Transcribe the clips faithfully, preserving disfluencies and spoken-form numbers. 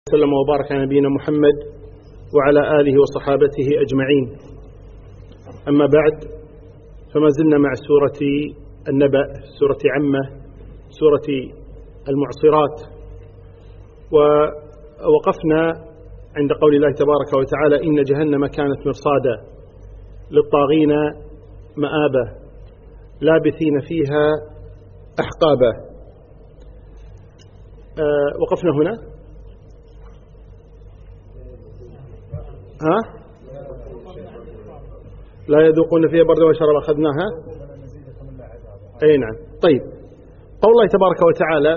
وسلم وبارك على نبينا محمد وعلى آله وصحابته أجمعين. أما بعد، فما زلنا مع سورة النبأ، سورة عمة، سورة المعصرات، ووقفنا عند قول الله تبارك وتعالى: إن جهنم كانت مرصادا للطاغين مآبا لابثين فيها أحقابا. أه وقفنا هنا. ها؟ لا يذوقون فيها بردا وشرابا، أخذناها. أي نعم. طيب، قول الله تبارك وتعالى: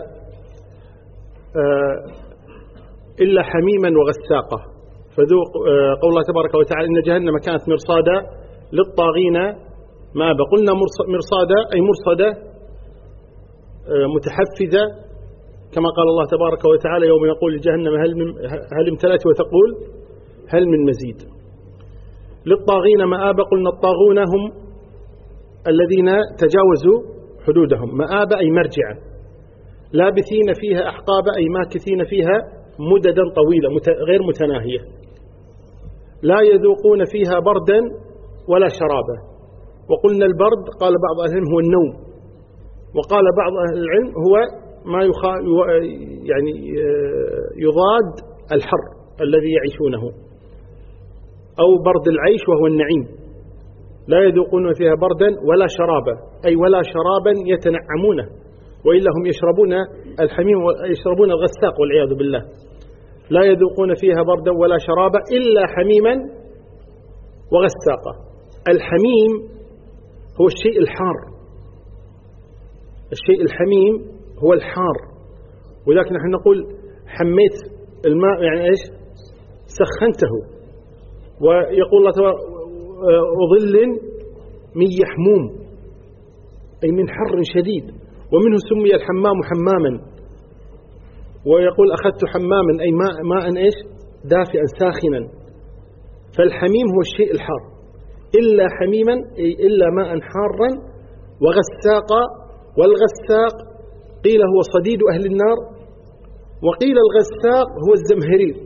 آه إلا حميما وغساقا. فذوق آه قول الله تبارك وتعالى: إن جهنم كانت مرصادا للطاغين مآبا. قلنا مرصادا أي مرصدة آه متحفزة، كما قال الله تبارك وتعالى: يوم يقول لجهنم هل, هل امتلأت وتقول هل من مزيد. للطاغين مآبا، قلنا الطاغون هم الذين تجاوزوا حدودهم. مآبا أي مرجعا. لابثين فيها أحقابا أي ماكثين فيها مددا طويلة غير متناهية. لا يذوقون فيها بردا ولا شرابا. وقلنا البرد قال بعض أهل العلم هو النوم، وقال بعض أهل العلم هو ما يخا يعني يضاد الحر الذي يعيشونه، أو برد العيش وهو النعيم. لا يذوقون فيها بردا ولا شرابا أي ولا شرابا يتنعمونه، وإلا هم يشربون الحميم ويشربون الغساق والعياذ بالله. لا يذوقون فيها بردا ولا شرابا إلا حميما وغساقا. الحميم هو الشيء الحار، الشيء الحميم هو الحار، ولكن نحن نقول حميت الماء يعني إيش؟ سخنته. ويقول الله تعالى: وظل من يحموم أي من حر شديد، ومنه سمي الحمام حماما. ويقول: أخذت حماما أي ماء, ماء إيش؟ دافئا ساخنا. فالحميم هو الشيء الحار. إلا حميما أي إلا ماء حارا. وغساقا، والغساق قيل هو صديد أهل النار، وقيل الغساق هو الزمهرير.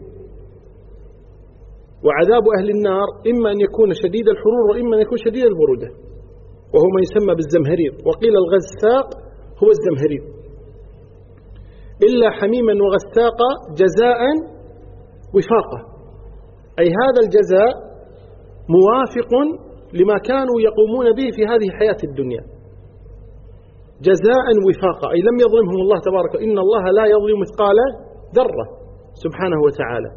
وعذاب أهل النار إما أن يكون شديد الحرور وإما أن يكون شديد البرودة، وهو ما يسمى بالزمهرير. وقيل الغساق هو الزمهرير. إلا حميما وغساقا جزاء وفاقا، أي هذا الجزاء موافق لما كانوا يقومون به في هذه الحياة الدنيا. جزاء وفاقا أي لم يظلمهم الله تبارك، إن الله لا يظلم مثقال ذرة سبحانه وتعالى.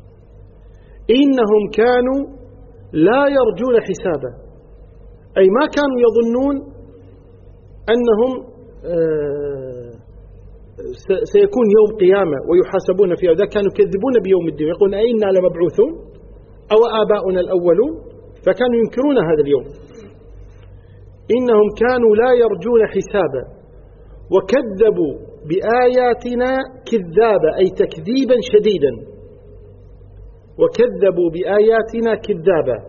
إنهم كانوا لا يرجون حسابا، أي ما كانوا يظنون أنهم سيكون يوم قيامة ويحاسبون فيها. ذا كانوا يكذبون بيوم الدين، يقولون أئنا لمبعوثون أو آباؤنا الأولون، فكانوا ينكرون هذا اليوم. إنهم كانوا لا يرجون حسابا وكذبوا بآياتنا كذابا أي تكذيبا شديدا. وكذبوا بآياتنا كذابا.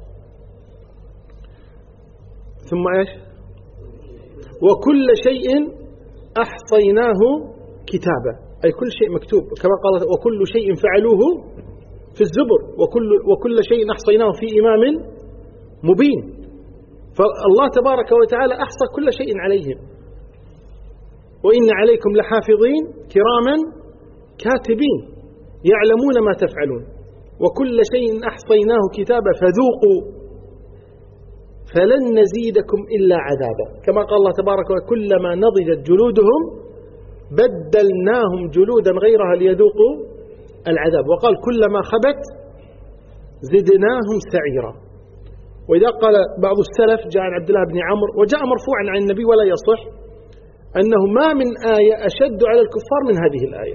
ثم إيش؟ وكل شيء أحصيناه كتابا أي كل شيء مكتوب، كما قال: وكل شيء فعلوه في الزبر، وكل, وكل شيء أحصيناه في إمام مبين. فالله تبارك وتعالى أحصى كل شيء عليهم. وإن عليكم لحافظين كراما كاتبين يعلمون ما تفعلون. وكل شيء أحصيناه كتابا فذوقوا فلن نزيدكم إلا عذابا، كما قال الله تبارك وتعالى: كلما نضجت جلودهم بدلناهم جلودا غيرها ليذوقوا العذاب. وقال: كلما خبت زدناهم سعيرا. وإذا قال بعض السلف جاء عن عبد الله بن عمرو وجاء مرفوعا عن النبي ولا يصح أنه ما من آية أشد على الكفار من هذه الآية،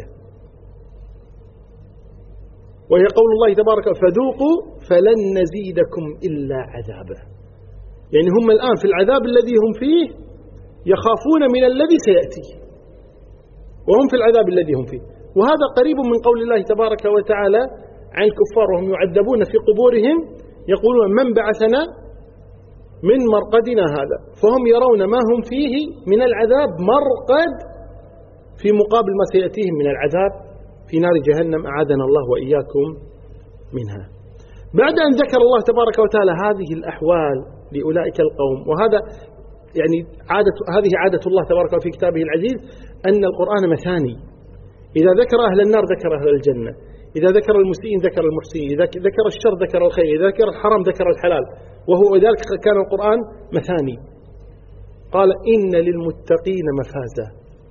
وهي قول الله تبارك: فذوقوا فلن نزيدكم إلا عذابا. يعني هم الآن في العذاب الذي هم فيه يخافون من الذي سيأتي، وهم في العذاب الذي هم فيه. وهذا قريب من قول الله تبارك وتعالى عن الكفار وهم يعذبون في قبورهم، يقولون: من بعثنا من مرقدنا هذا. فهم يرون ما هم فيه من العذاب مرقد في مقابل ما سيأتيهم من العذاب في نار جهنم أعاذنا الله وإياكم منها. بعد أن ذكر الله تبارك وتعالى هذه الأحوال لأولئك القوم، وهذا يعني عادة هذه عادة الله تبارك وتعالى في كتابه العزيز أن القرآن مثاني، إذا ذكر أهل النار ذكر أهل الجنة، إذا ذكر المسيئين ذكر المحسنين، إذا ذكر الشر ذكر الخير، إذا ذكر الحرام ذكر الحلال، وهو ذلك كان القرآن مثاني. قال إن للمتقين مفازا.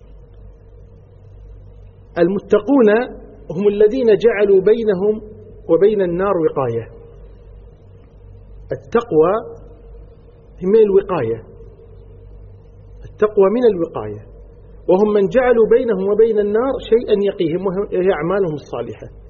المتقون هم الذين جعلوا بينهم وبين النار وقاية. التقوى من الوقاية، التقوى من الوقاية، وهم من جعلوا بينهم وبين النار شيئا يقيهم وهي أعمالهم الصالحة.